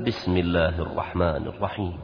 بسم الله الرحمن الرحيم.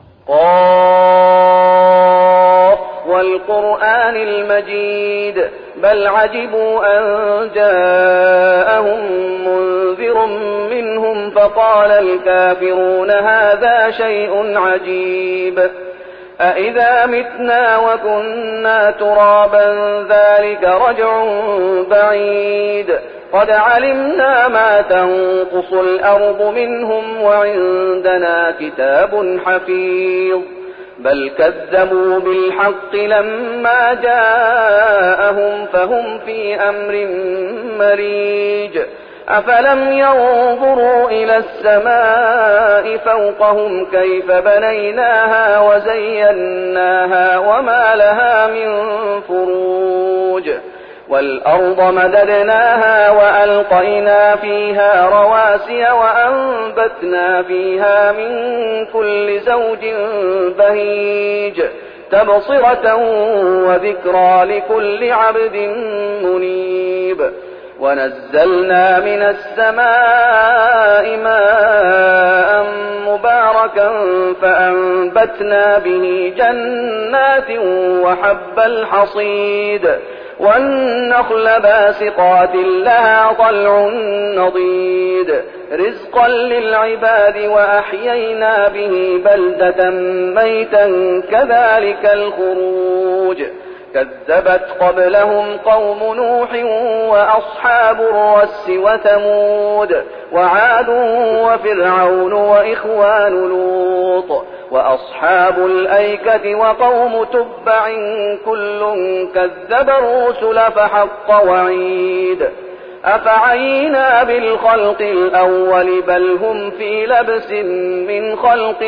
قاف والقرآن المجيد بل عجبوا أن جاءهم منذر منهم فقال الكافرون هذا شيء عجيب أإذا متنا وكنا ترابا ذلك رجع بعيد قد علمنا ما تنقص الأرض منهم وعندنا كتاب حفيظ بل كذبوا بالحق لما جاءهم فهم في أمر مريج أفلم ينظروا إلى السماء فوقهم كيف بنيناها وزيناها وما لها من فروج والأرض مددناها وألقينا فيها رواسي وأنبتنا فيها من كل زوج بهيج تبصرة وذكرى لكل عبد منيب ونزلنا من السماء ماء مباركا فأنبتنا به جنات وحب الحصيد والنخل باسقات لها طلع نضيد رزقا للعباد وأحيينا به بلدة ميتا كذلك الخروج كذبت قبلهم قوم نوح وأصحاب الرس وثمود وعاد وفرعون وإخوان لوط وأصحاب الأيكة وقوم تبع كل كذب الرسل فحق وعيد أفعينا بالخلق الأول بل هم في لبس من خلق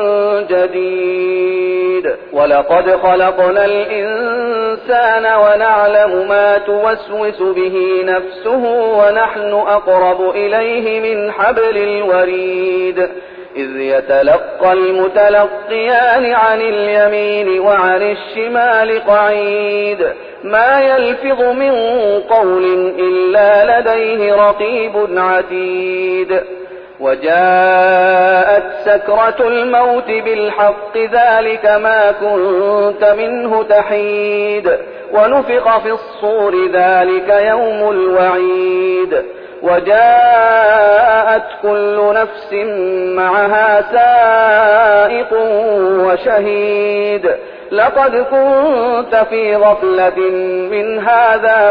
جديد ولقد خلقنا الإنسان ونعلم ما توسوس به نفسه ونحن أقرب إليه من حبل الوريد إذ يتلقى المتلقيان عن اليمين وعن الشمال قعيد ما يلفظ من قول إلا لديه رقيب عتيد وجاءت سكرة الموت بالحق ذلك ما كنت منه تحيد ونفخ في الصور ذلك يوم الوعيد وجاءت كل نفس معها سائق وشهيد لقد كنت في غفلة من هذا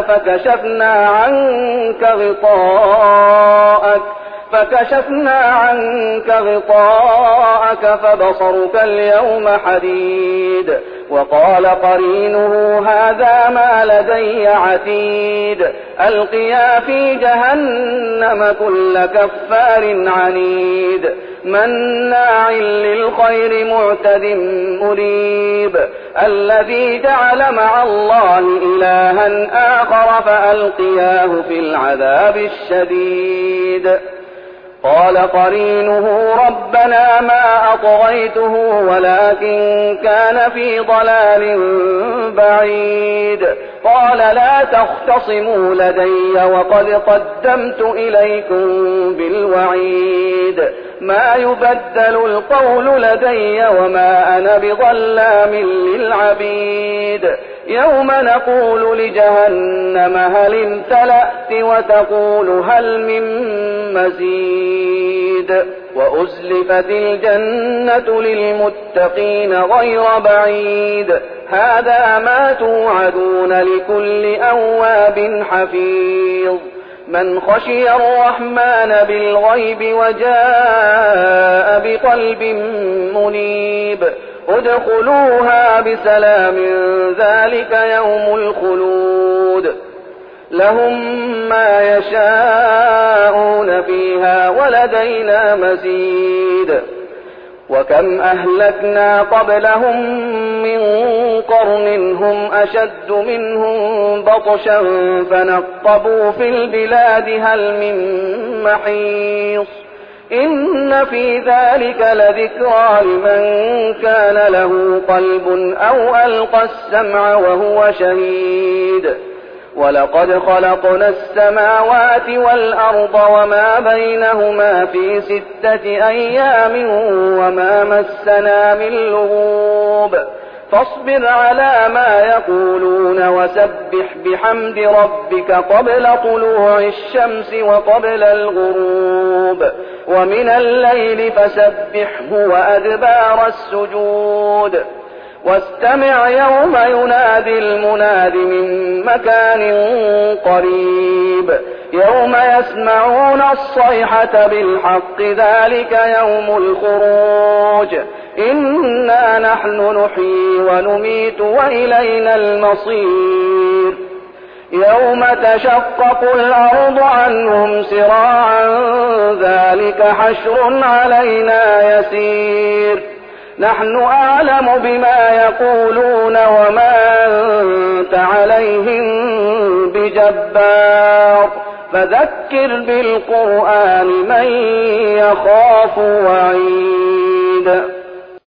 فكشفنا عنك غطاءك فبصرك اليوم حديد وقال قرينه هذا ما لدي عتيد ألقيا في جهنم كل كفار عنيد مناع للخير معتد مريب الذي جعل مع الله إلها آخر فألقياه في العذاب الشديد قال قرينه ربنا ما أطغيته ولكن كان في ضلال بعيد قال لا تختصموا لدي وقد قدمت إليكم بالوعيد ما يبدل القول لدي وما أنا بظلام للعبيد يوم نقول لجهنم هل امتلأت وتقول هل من مزيد وأزلفت الجنة للمتقين غير بعيد هذا ما توعدون لكل أواب حفيظ من خشي الرحمن بالغيب وجاء بقلب منيب ادخلوها بسلام ذلك يوم الخلود لهم ما يشاءون فيها ولدينا مزيد وكم أهلكنا قبلهم من قرن هم أشد منهم بطشا فنقبوا في البلاد هل من محيص إن في ذلك لذكرى لمن كان له قلب أو ألقى السمع وهو شهيد ولقد خلقنا السماوات والأرض وما بينهما في 6 أيام وما مسنا من لغوب فاصبر على ما يقولون وسبح بحمد ربك قبل طلوع الشمس وقبل الغروب ومن الليل فسبحه وأدبار السجود واستمع يوم ينادي المناد من مكان قريب يوم يسمعون الصيحة بالحق ذلك يوم الخروج إنا نحن نحيي ونميت وإلينا المصير يوم تشقق الأرض عنهم سراعا ذلك حشر علينا يسير نحن أعلم بما يقولون وما أنت عليهم بجبار فذكر بالقرآن من يخاف وعيد